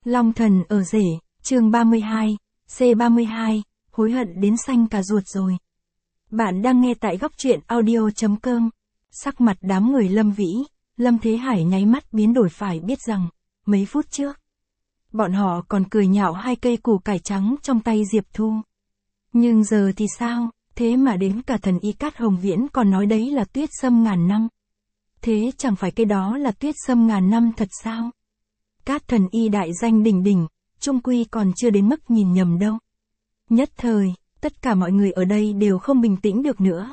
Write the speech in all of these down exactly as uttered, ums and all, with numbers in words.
Long thần ở rể, chương ba mươi hai, C ba mươi hai, hối hận đến xanh cả ruột rồi. Bạn đang nghe tại góc truyện audio.com. Sắc mặt đám người Lâm Vĩ, Lâm Thế Hải nháy mắt biến đổi, phải biết rằng, mấy phút trước, bọn họ còn cười nhạo hai cây củ cải trắng trong tay Diệp Thu. Nhưng giờ thì sao, thế mà đến cả thần y Cát Hồng Viễn còn nói đấy là tuyết sâm ngàn năm. Thế chẳng phải cái đó là tuyết sâm ngàn năm thật sao? Cát thần y đại danh đỉnh đỉnh, chung quy còn chưa đến mức nhìn nhầm đâu. Nhất thời, tất cả mọi người ở đây đều không bình tĩnh được nữa.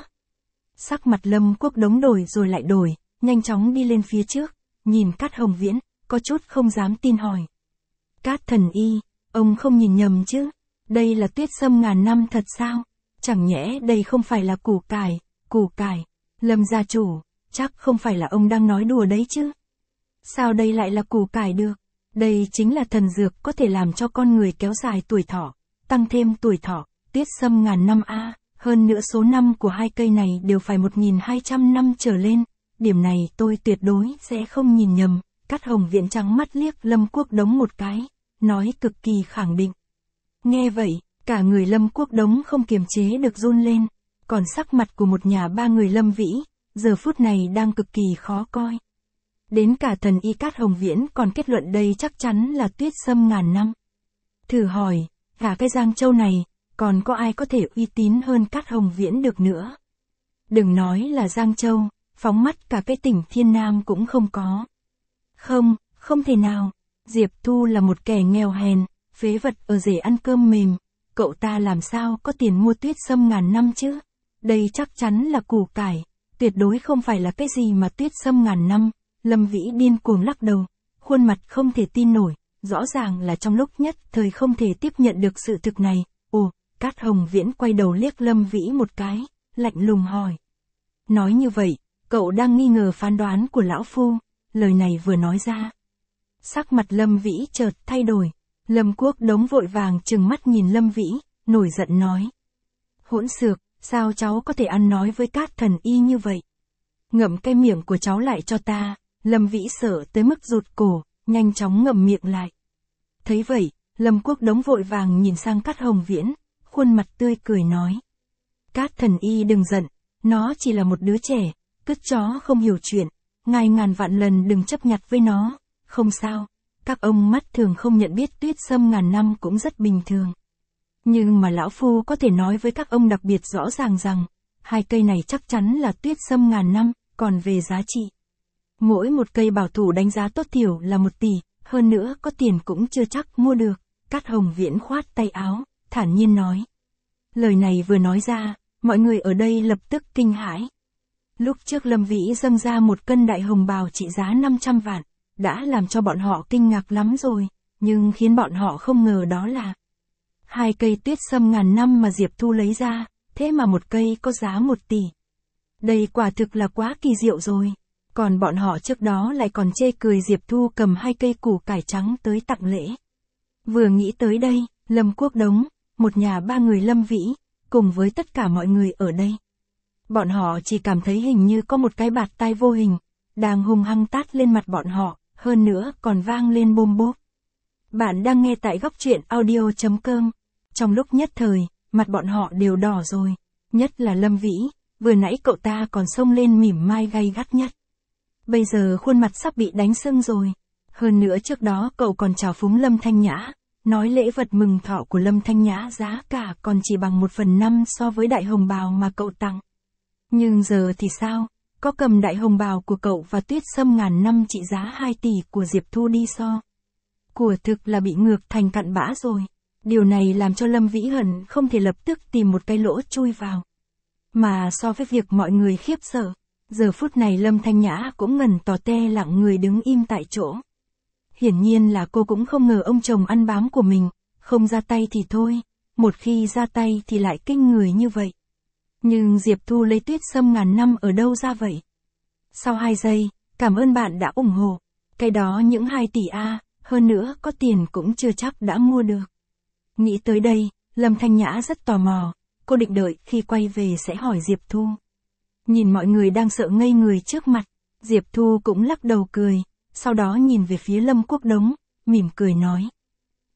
Sắc mặt Lâm Quốc Đống đổi rồi lại đổi, nhanh chóng đi lên phía trước, nhìn Cát Hồng Viễn, có chút không dám tin hỏi. Cát thần y, ông không nhìn nhầm chứ? Đây là tuyết sâm ngàn năm thật sao? Chẳng nhẽ đây không phải là củ cải, củ cải, Lâm gia chủ, chắc không phải là ông đang nói đùa đấy chứ? Sao đây lại là củ cải được? Đây chính là thần dược có thể làm cho con người kéo dài tuổi thọ, tăng thêm tuổi thọ, tuyết sâm ngàn năm a, hơn nữa số năm của hai cây này đều phải một nghìn hai trăm năm trở lên, điểm này tôi tuyệt đối sẽ không nhìn nhầm. Cát Hồng Viễn trắng mắt liếc Lâm Quốc Đống một cái, nói cực kỳ khẳng định. Nghe vậy, cả người Lâm Quốc Đống không kiềm chế được run lên, còn sắc mặt của một nhà ba người Lâm Vĩ, giờ phút này đang cực kỳ khó coi. Đến cả thần y Cát Hồng Viễn còn kết luận đây chắc chắn là tuyết sâm ngàn năm. Thử hỏi, cả cái Giang Châu này, còn có ai có thể uy tín hơn Cát Hồng Viễn được nữa? Đừng nói là Giang Châu, phóng mắt cả cái tỉnh Thiên Nam cũng không có. Không, không thể nào. Diệp Thu là một kẻ nghèo hèn, phế vật ở rể ăn cơm mềm. Cậu ta làm sao có tiền mua tuyết sâm ngàn năm chứ? Đây chắc chắn là củ cải, tuyệt đối không phải là cái gì mà tuyết sâm ngàn năm. Lâm Vĩ điên cuồng lắc đầu, khuôn mặt không thể tin nổi, rõ ràng là trong lúc nhất thời không thể tiếp nhận được sự thực này. Ồ, Cát Hồng Viễn quay đầu liếc Lâm Vĩ một cái, lạnh lùng hỏi. Nói như vậy, cậu đang nghi ngờ phán đoán của lão phu. Lời này vừa nói ra, sắc mặt Lâm Vĩ chợt thay đổi. Lâm Quốc Đống vội vàng trừng mắt nhìn Lâm Vĩ, nổi giận nói. Hỗn xược, sao cháu có thể ăn nói với Cát thần y như vậy? Ngậm cái miệng của cháu lại cho ta. Lâm Vĩ sợ tới mức rụt cổ, nhanh chóng ngậm miệng lại. Thấy vậy, Lâm Quốc Đống vội vàng nhìn sang Cát Hồng Viễn, khuôn mặt tươi cười nói. Cát thần y đừng giận, nó chỉ là một đứa trẻ, cứt chó không hiểu chuyện, ngài ngàn vạn lần đừng chấp nhặt với nó, không sao, các ông mắt thường không nhận biết tuyết sâm ngàn năm cũng rất bình thường. Nhưng mà lão phu có thể nói với các ông đặc biệt rõ ràng rằng, hai cây này chắc chắn là tuyết sâm ngàn năm, còn về giá trị. Mỗi một cây bảo thủ đánh giá tốt thiểu là một tỷ, hơn nữa có tiền cũng chưa chắc mua được. Cát Hồng Viễn khoát tay áo, thản nhiên nói. Lời này vừa nói ra, mọi người ở đây lập tức kinh hãi. Lúc trước Lâm Vĩ dâng ra một cân đại hồng bào trị giá năm trăm vạn, đã làm cho bọn họ kinh ngạc lắm rồi, nhưng khiến bọn họ không ngờ đó là hai cây tuyết sâm ngàn năm mà Diệp Thu lấy ra, thế mà một cây có giá một tỷ. Đây quả thực là quá kỳ diệu rồi. Còn bọn họ trước đó lại còn chê cười Diệp Thu cầm hai cây củ cải trắng tới tặng lễ. Vừa nghĩ tới đây, Lâm Quốc Đống, một nhà ba người Lâm Vĩ, cùng với tất cả mọi người ở đây. Bọn họ chỉ cảm thấy hình như có một cái bạt tai vô hình, đang hung hăng tát lên mặt bọn họ, hơn nữa còn vang lên bôm bốp. Bạn đang nghe tại góc truyện audio.com. Trong lúc nhất thời, mặt bọn họ đều đỏ rồi, nhất là Lâm Vĩ, vừa nãy cậu ta còn xông lên mỉm mai gay gắt nhất. Bây giờ khuôn mặt sắp bị đánh sưng rồi. Hơn nữa trước đó cậu còn chào phúng Lâm Thanh Nhã, nói lễ vật mừng thọ của Lâm Thanh Nhã giá cả còn chỉ bằng một phần năm so với đại hồng bào mà cậu tặng. Nhưng giờ thì sao, có cầm đại hồng bào của cậu và tuyết sâm ngàn năm trị giá hai tỷ của Diệp Thu đi so. Của thực là bị ngược thành cặn bã rồi. Điều này làm cho Lâm Vĩ hận không thể lập tức tìm một cái lỗ chui vào. Mà so với việc mọi người khiếp sợ, giờ phút này Lâm Thanh Nhã cũng ngẩn tò te lặng người đứng im tại chỗ. Hiển nhiên là cô cũng không ngờ ông chồng ăn bám của mình, không ra tay thì thôi, một khi ra tay thì lại kinh người như vậy. Nhưng Diệp Thu lấy tuyết sâm ngàn năm ở đâu ra vậy? Sau hai giây, cảm ơn bạn đã ủng hộ, cái đó những hai tỷ a, hơn nữa có tiền cũng chưa chắc đã mua được. Nghĩ tới đây, Lâm Thanh Nhã rất tò mò, cô định đợi khi quay về sẽ hỏi Diệp Thu. Nhìn mọi người đang sợ ngây người trước mặt, Diệp Thu cũng lắc đầu cười, sau đó nhìn về phía Lâm Quốc Đống, mỉm cười nói,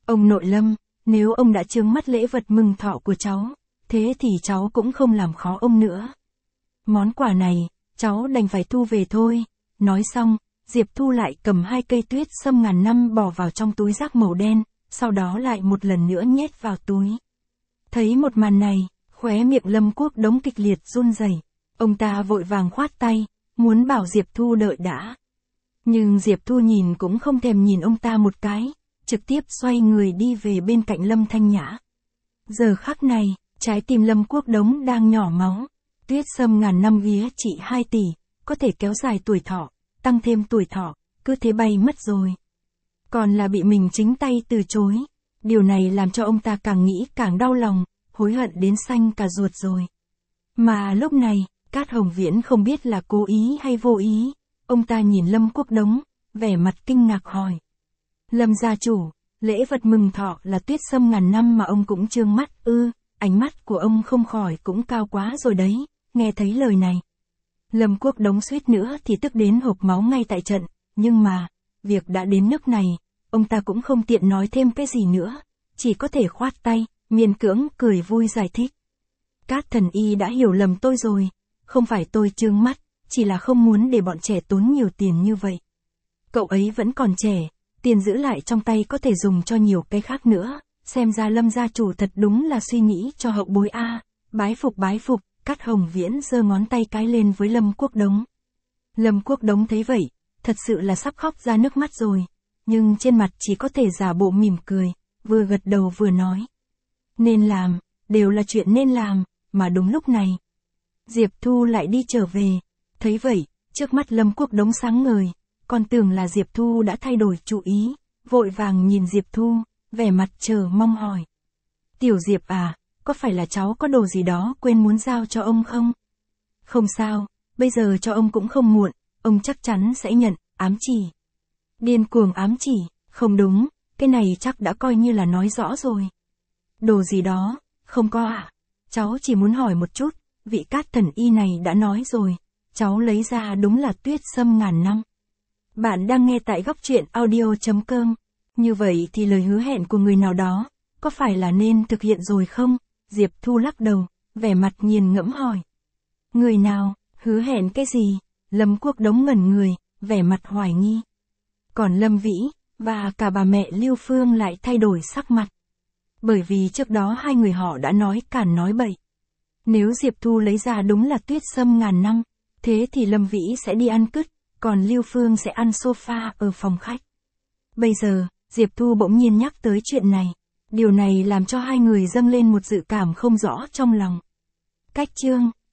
Ông nội Lâm, nếu ông đã trướng mắt lễ vật mừng thọ của cháu, thế thì cháu cũng không làm khó ông nữa. Món quà này, cháu đành phải thu về thôi. Nói xong, Diệp Thu lại cầm hai cây tuyết sâm ngàn năm bỏ vào trong túi rác màu đen, sau đó lại một lần nữa nhét vào túi. Thấy một màn này, khóe miệng Lâm Quốc Đống kịch liệt run rẩy. Ông ta vội vàng khoát tay, muốn bảo Diệp Thu đợi đã. Nhưng Diệp Thu nhìn cũng không thèm nhìn ông ta một cái, trực tiếp xoay người đi về bên cạnh Lâm Thanh Nhã. Giờ khắc này, trái tim Lâm Quốc Đống đang nhỏ máu. Tuyết sâm ngàn năm vía trị hai tỷ, có thể kéo dài tuổi thọ, tăng thêm tuổi thọ, cứ thế bay mất rồi. Còn là bị mình chính tay từ chối. Điều này làm cho ông ta càng nghĩ càng đau lòng, hối hận đến xanh cả ruột rồi. Mà lúc này, Cát Hồng Viễn không biết là cố ý hay vô ý. Ông ta nhìn Lâm Quốc Đống, vẻ mặt kinh ngạc hỏi. Lâm gia chủ, lễ vật mừng thọ là tuyết sâm ngàn năm mà ông cũng trương mắt ư? Ánh mắt của ông không khỏi cũng cao quá rồi đấy. Nghe thấy lời này, Lâm Quốc Đống suýt nữa thì tức đến hộc máu ngay tại trận. Nhưng mà, việc đã đến nước này, ông ta cũng không tiện nói thêm cái gì nữa, chỉ có thể khoát tay, miễn cưỡng cười vui giải thích. Cát thần y đã hiểu lầm tôi rồi, không phải tôi trương mắt, chỉ là không muốn để bọn trẻ tốn nhiều tiền như vậy. Cậu ấy vẫn còn trẻ, tiền giữ lại trong tay có thể dùng cho nhiều cái khác nữa, xem ra Lâm gia chủ thật đúng là suy nghĩ cho hậu bối a. À. Bái phục bái phục, Cát Hồng Viễn giơ ngón tay cái lên với Lâm Quốc Đống. Lâm Quốc Đống thấy vậy, thật sự là sắp khóc ra nước mắt rồi, nhưng trên mặt chỉ có thể giả bộ mỉm cười, vừa gật đầu vừa nói. Nên làm, đều là chuyện nên làm, mà đúng lúc này. Diệp Thu lại đi trở về, thấy vậy, trước mắt Lâm Quốc Đống sáng ngời, còn tưởng là Diệp Thu đã thay đổi chủ ý, vội vàng nhìn Diệp Thu, vẻ mặt chờ mong hỏi. Tiểu Diệp à, có phải là cháu có đồ gì đó quên muốn giao cho ông không? Không sao, bây giờ cho ông cũng không muộn, ông chắc chắn sẽ nhận, ám chỉ. Điên cuồng ám chỉ, không đúng, cái này chắc đã coi như là nói rõ rồi. Đồ gì đó, không có ạ. À? Cháu chỉ muốn hỏi một chút, vị Cát thần y này đã nói rồi, cháu lấy ra đúng là tuyết sâm ngàn năm. Bạn đang nghe tại góc truyện audio chấm com. Như vậy thì lời hứa hẹn của người nào đó, có phải là nên thực hiện rồi không? Diệp Thu lắc đầu, vẻ mặt nghiền ngẫm hỏi. Người nào, hứa hẹn cái gì? Lâm Quốc Đống ngẩn người, vẻ mặt hoài nghi. Còn Lâm Vĩ, và cả bà mẹ Lưu Phương lại thay đổi sắc mặt. Bởi vì trước đó hai người họ đã nói cản nói bậy. Nếu Diệp Thu lấy ra đúng là tuyết sâm ngàn năm, thế thì Lâm Vĩ sẽ đi ăn cứt, còn Lưu Phương sẽ ăn sofa ở phòng khách. Bây giờ, Diệp Thu bỗng nhiên nhắc tới chuyện này. Điều này làm cho hai người dâng lên một dự cảm không rõ trong lòng. Cách chương